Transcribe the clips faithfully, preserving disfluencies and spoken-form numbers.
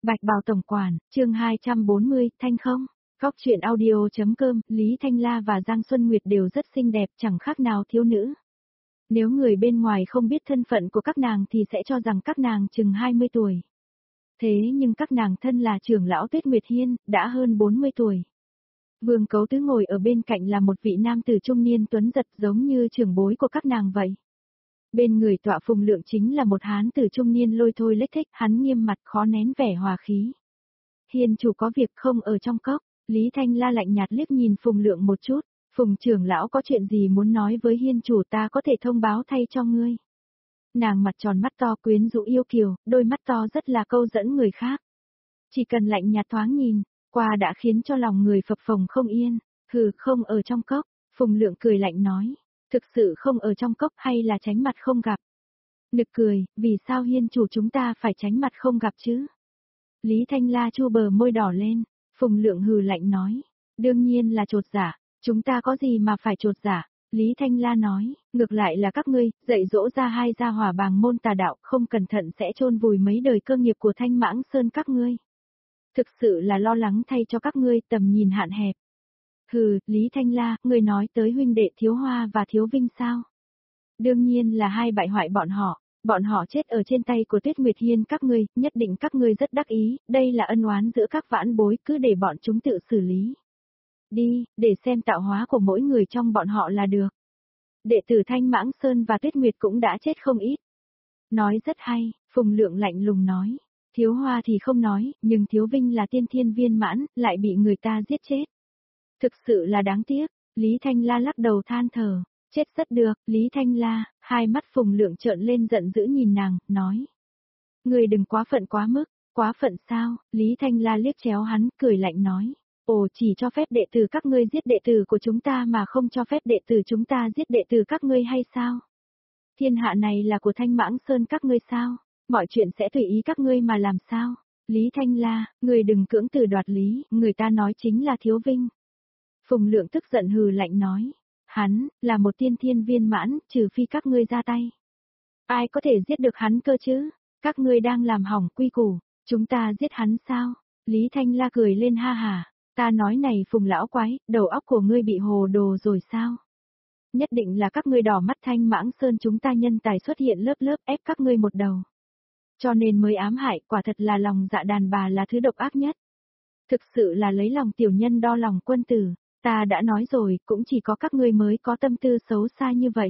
Bạch Bào Tổng Quản, chương hai trăm bốn mươi, Thanh không? Góc truyện audio.com, Lý Thanh La và Giang Xuân Nguyệt đều rất xinh đẹp, chẳng khác nào thiếu nữ. Nếu người bên ngoài không biết thân phận của các nàng thì sẽ cho rằng các nàng chừng hai mươi tuổi. Thế nhưng các nàng thân là trưởng lão Tuyết Nguyệt Hiên, đã hơn bốn mươi tuổi. Vương Cấu Tứ ngồi ở bên cạnh là một vị nam tử trung niên tuấn giật giống như trưởng bối của các nàng vậy. Bên người tọa Phùng Lượng chính là một hán tử trung niên lôi thôi lếch thếch, hắn nghiêm mặt khó nén vẻ hòa khí. Hiên chủ có việc không ở trong cốc, Lý Thanh La lạnh nhạt liếc nhìn Phùng Lượng một chút, Phùng trưởng lão có chuyện gì muốn nói với hiên chủ ta có thể thông báo thay cho ngươi. Nàng mặt tròn mắt to quyến rũ yêu kiều, đôi mắt to rất là câu dẫn người khác. Chỉ cần lạnh nhạt thoáng nhìn, qua đã khiến cho lòng người phập phồng không yên, hừ không ở trong cốc, Phùng Lượng cười lạnh nói. Thực sự không ở trong cốc hay là tránh mặt không gặp? Nực cười, vì sao hiên chủ chúng ta phải tránh mặt không gặp chứ? Lý Thanh La chu bờ môi đỏ lên, Phùng Lượng hừ lạnh nói. Đương nhiên là trột dạ, chúng ta có gì mà phải trột dạ? Lý Thanh La nói, ngược lại là các ngươi, dạy dỗ ra hai gia hỏa bàng môn tà đạo, không cẩn thận sẽ chôn vùi mấy đời cơ nghiệp của Thanh Mãng Sơn các ngươi. Thực sự là lo lắng thay cho các ngươi, tầm nhìn hạn hẹp. Hừ, Lý Thanh La, người nói tới huynh đệ Thiếu Hoa và Thiếu Vinh sao? Đương nhiên là hai bại hoại bọn họ, bọn họ chết ở trên tay của Tuyết Nguyệt Hiên các ngươi, nhất định các ngươi rất đắc ý, đây là ân oán giữa các vãn bối, cứ để bọn chúng tự xử lý. Đi, để xem tạo hóa của mỗi người trong bọn họ là được. Đệ tử Thanh Mãng Sơn và Tuyết Nguyệt cũng đã chết không ít. Nói rất hay, Phùng Lượng lạnh lùng nói. Thiếu Hoa thì không nói, nhưng Thiếu Vinh là tiên thiên viên mãn, lại bị người ta giết chết. Thực sự là đáng tiếc, Lý Thanh La lắc đầu than thở, chết rất được, Lý Thanh La, hai mắt Phùng Lượng trợn lên giận dữ nhìn nàng, nói. Người đừng quá phận quá mức, quá phận sao, Lý Thanh La liếc chéo hắn, cười lạnh nói. Ồ chỉ cho phép đệ tử các ngươi giết đệ tử của chúng ta mà không cho phép đệ tử chúng ta giết đệ tử các ngươi hay sao? Thiên hạ này là của Thanh Mãng Sơn các ngươi sao? Mọi chuyện sẽ tùy ý các ngươi mà làm sao? Lý Thanh La, người đừng cưỡng từ đoạt lý, người ta nói chính là Thiếu Vinh. Phùng Lượng tức giận hừ lạnh nói, hắn, là một tiên thiên viên mãn, trừ phi các ngươi ra tay. Ai có thể giết được hắn cơ chứ? Các ngươi đang làm hỏng quy củ, chúng ta giết hắn sao? Lý Thanh La cười lên ha hà, ta nói này Phùng lão quái, đầu óc của ngươi bị hồ đồ rồi sao? Nhất định là các ngươi đỏ mắt Thanh Mãng Sơn chúng ta nhân tài xuất hiện lớp lớp ép các ngươi một đầu. Cho nên mới ám hại, quả thật là lòng dạ đàn bà là thứ độc ác nhất. Thực sự là lấy lòng tiểu nhân đo lòng quân tử. Ta đã nói rồi, cũng chỉ có các ngươi mới có tâm tư xấu xa như vậy.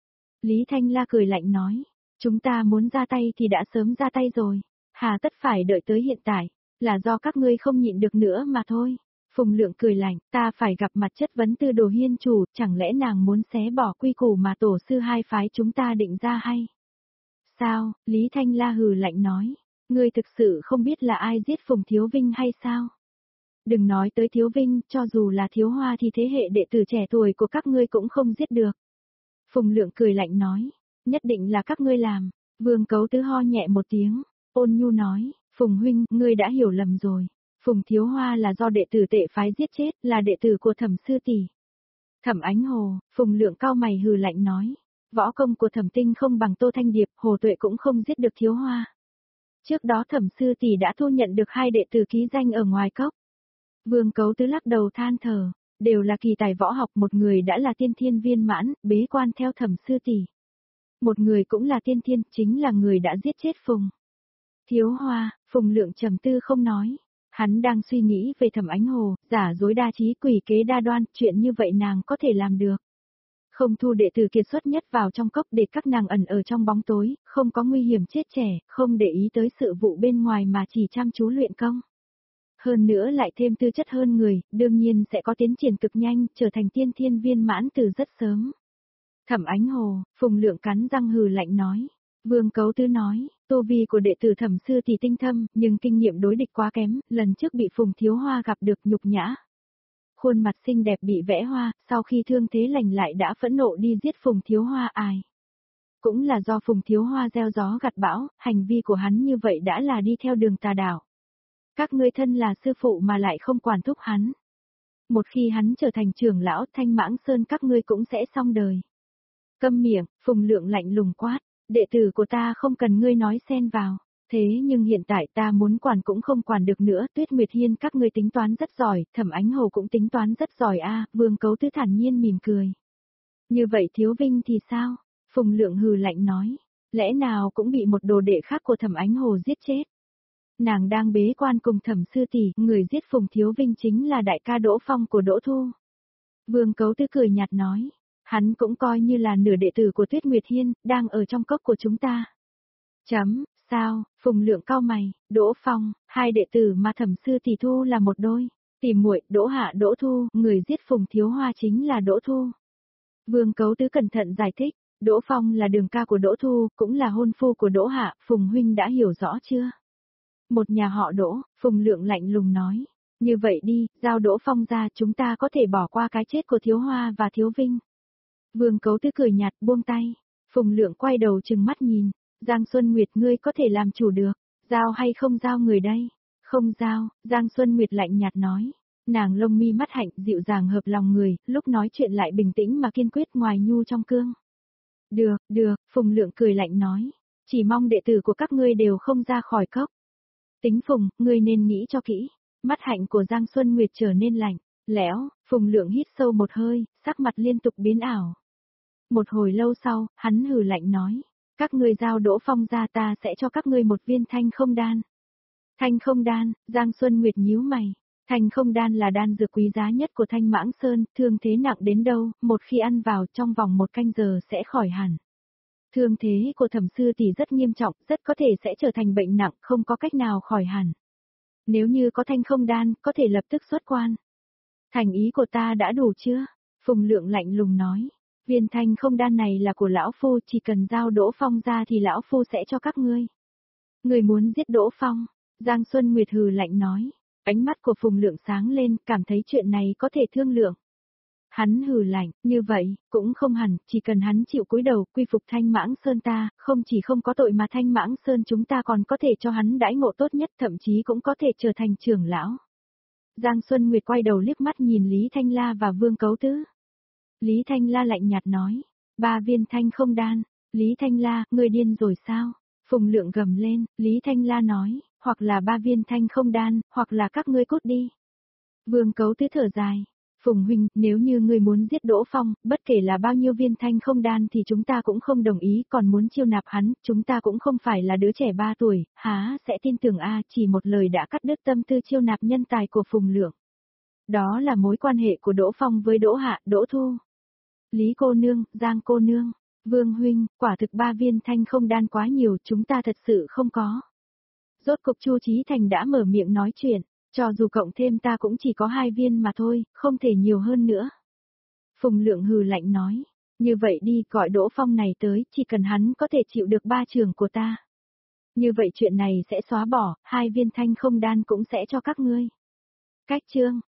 Lý Thanh La cười lạnh nói, chúng ta muốn ra tay thì đã sớm ra tay rồi, hà tất phải đợi tới hiện tại, là do các ngươi không nhịn được nữa mà thôi. Phùng Lượng cười lạnh, ta phải gặp mặt chất vấn Tư Đồ hiên chủ, chẳng lẽ nàng muốn xé bỏ quy củ mà tổ sư hai phái chúng ta định ra hay? Sao, Lý Thanh La hừ lạnh nói, ngươi thực sự không biết là ai giết Phùng Thiếu Vinh hay sao? Đừng nói tới Thiếu Vinh, cho dù là Thiếu Hoa thì thế hệ đệ tử trẻ tuổi của các ngươi cũng không giết được. Phùng Lượng cười lạnh nói, nhất định là các ngươi làm. Vương Cấu Tứ ho nhẹ một tiếng, ôn nhu nói, Phùng huynh, ngươi đã hiểu lầm rồi. Phùng Thiếu Hoa là do đệ tử tệ phái giết chết, là đệ tử của Thẩm sư tỷ. Thẩm Ánh Hồ, Phùng Lượng cao mày hừ lạnh nói, võ công của Thẩm Tinh không bằng Tô Thanh Điệp, Hồ Tuệ cũng không giết được Thiếu Hoa. Trước đó Thẩm sư tỷ đã thu nhận được hai đệ tử ký danh ở ngoài cốc. Vương Cấu Tứ lắc đầu than thở, đều là kỳ tài võ học, một người đã là tiên thiên viên mãn, bế quan theo Thẩm sư tỷ. Một người cũng là tiên thiên, chính là người đã giết chết Phùng Thiếu Hoa. Phùng Lượng trầm tư không nói, hắn đang suy nghĩ về Thẩm Ánh Hồ, giả dối đa trí quỷ kế đa đoan, chuyện như vậy nàng có thể làm được. Không thu đệ tử kiệt xuất nhất vào trong cốc để các nàng ẩn ở trong bóng tối, không có nguy hiểm chết trẻ, không để ý tới sự vụ bên ngoài mà chỉ chăm chú luyện công. Hơn nữa lại thêm tư chất hơn người, đương nhiên sẽ có tiến triển cực nhanh, trở thành tiên thiên viên mãn từ rất sớm. Thẩm Ánh Hồ, Phùng Lượng cắn răng hừ lạnh nói. Vương Cấu Tứ nói, tu vi của đệ tử Thẩm sư thì tinh thâm, nhưng kinh nghiệm đối địch quá kém, lần trước bị Phùng Thiếu Hoa gặp được nhục nhã. Khuôn mặt xinh đẹp bị vẽ hoa, sau khi thương thế lành lại đã phẫn nộ đi giết Phùng Thiếu Hoa ai. Cũng là do Phùng Thiếu Hoa gieo gió gặt bão, hành vi của hắn như vậy đã là đi theo đường tà đạo. Các ngươi thân là sư phụ mà lại không quản thúc hắn. Một khi hắn trở thành trưởng lão Thanh Mãng Sơn các ngươi cũng sẽ xong đời. Câm miệng, Phùng Lượng lạnh lùng quát, đệ tử của ta không cần ngươi nói xen vào. Thế nhưng hiện tại ta muốn quản cũng không quản được nữa, Tuyết Nguyệt Hiên các ngươi tính toán rất giỏi, Thẩm Ánh Hồ cũng tính toán rất giỏi a. Vương Cấu Tứ thản nhiên mỉm cười. Như vậy Thiếu Vinh thì sao? Phùng Lượng hừ lạnh nói, lẽ nào cũng bị một đồ đệ khác của Thẩm Ánh Hồ giết chết. Nàng đang bế quan cùng Thẩm sư tỷ, người giết Phùng Thiếu Vinh chính là đại ca Đỗ Phong của Đỗ Thu. Vương Cấu Tứ cười nhạt nói, hắn cũng coi như là nửa đệ tử của Tuyết Nguyệt Hiên, đang ở trong cốc của chúng ta. Chấm, sao? Phùng Lượng cau mày, Đỗ Phong, hai đệ tử mà Thẩm sư tỷ thu là một đôi. Tỷ muội, Đỗ Hạ Đỗ Thu, người giết Phùng Thiếu Hoa chính là Đỗ Thu. Vương Cấu Tứ cẩn thận giải thích, Đỗ Phong là đường ca của Đỗ Thu, cũng là hôn phu của Đỗ Hạ, Phùng huynh đã hiểu rõ chưa? Một nhà họ Đỗ, Phùng Lượng lạnh lùng nói, như vậy đi, giao Đỗ Phong ra chúng ta có thể bỏ qua cái chết của Thiếu Hoa và Thiếu Vinh. Vương Cấu Tứ cười nhạt buông tay, Phùng Lượng quay đầu trừng mắt nhìn, Giang Xuân Nguyệt ngươi có thể làm chủ được, giao hay không giao người đây? Không giao, Giang Xuân Nguyệt lạnh nhạt nói. Nàng lông mi mắt hạnh dịu dàng hợp lòng người, lúc nói chuyện lại bình tĩnh mà kiên quyết ngoài nhu trong cương. Được, được, Phùng Lượng cười lạnh nói, chỉ mong đệ tử của các ngươi đều không ra khỏi cốc. Tính Phùng, ngươi nên nghĩ cho kỹ. Mắt hạnh của Giang Xuân Nguyệt trở nên lạnh, lẽo, Phùng Lượng hít sâu một hơi, sắc mặt liên tục biến ảo. Một hồi lâu sau, hắn hừ lạnh nói, các ngươi giao Đỗ Phong ra ta sẽ cho các ngươi một viên thanh không đan. Thanh không đan, Giang Xuân Nguyệt nhíu mày. Thanh không đan là đan dược quý giá nhất của Thanh Mãng Sơn, thương thế nặng đến đâu, một khi ăn vào trong vòng một canh giờ sẽ khỏi hẳn. Thương thế của Thẩm sư tỷ rất nghiêm trọng, rất có thể sẽ trở thành bệnh nặng, không có cách nào khỏi hẳn. Nếu như có thanh không đan, có thể lập tức xuất quan. Thành ý của ta đã đủ chưa? Phùng Lượng lạnh lùng nói. Viên thanh không đan này là của lão phu, chỉ cần giao Đỗ Phong ra thì lão phu sẽ cho các ngươi. Người muốn giết Đỗ Phong? Giang Xuân Nguyệt hừ lạnh nói. Ánh mắt của Phùng Lượng sáng lên, cảm thấy chuyện này có thể thương lượng. Hắn hừ lạnh, như vậy, cũng không hẳn, chỉ cần hắn chịu cúi đầu, quy phục Thanh Mãng Sơn ta, không chỉ không có tội mà Thanh Mãng Sơn chúng ta còn có thể cho hắn đãi ngộ tốt nhất, thậm chí cũng có thể trở thành trưởng lão. Giang Xuân Nguyệt quay đầu liếc mắt nhìn Lý Thanh La và Vương Cấu Tứ. Lý Thanh La lạnh nhạt nói, ba viên thanh không đan. Lý Thanh La, ngươi điên rồi sao? Phùng Lượng gầm lên, Lý Thanh La nói, hoặc là ba viên thanh không đan, hoặc là các ngươi cút đi. Vương Cấu Tứ thở dài, Phùng huynh, nếu như ngươi muốn giết Đỗ Phong, bất kể là bao nhiêu viên thanh không đan thì chúng ta cũng không đồng ý, còn muốn chiêu nạp hắn, chúng ta cũng không phải là đứa trẻ ba tuổi, há sẽ tin tưởng a, chỉ một lời đã cắt đứt tâm tư chiêu nạp nhân tài của Phùng Lượng. Đó là mối quan hệ của Đỗ Phong với Đỗ Hạ, Đỗ Thu. Lý cô nương, Giang cô nương, Vương huynh, quả thực ba viên thanh không đan quá nhiều, chúng ta thật sự không có. Rốt cục Chu Chí Thành đã mở miệng nói chuyện, cho dù cộng thêm ta cũng chỉ có hai viên mà thôi, không thể nhiều hơn nữa. Phùng Lượng hừ lạnh nói, như vậy đi, gọi Đỗ Phong này tới, chỉ cần hắn có thể chịu được ba trường của ta. Như vậy chuyện này sẽ xóa bỏ, hai viên thanh không đan cũng sẽ cho các ngươi. Cách chương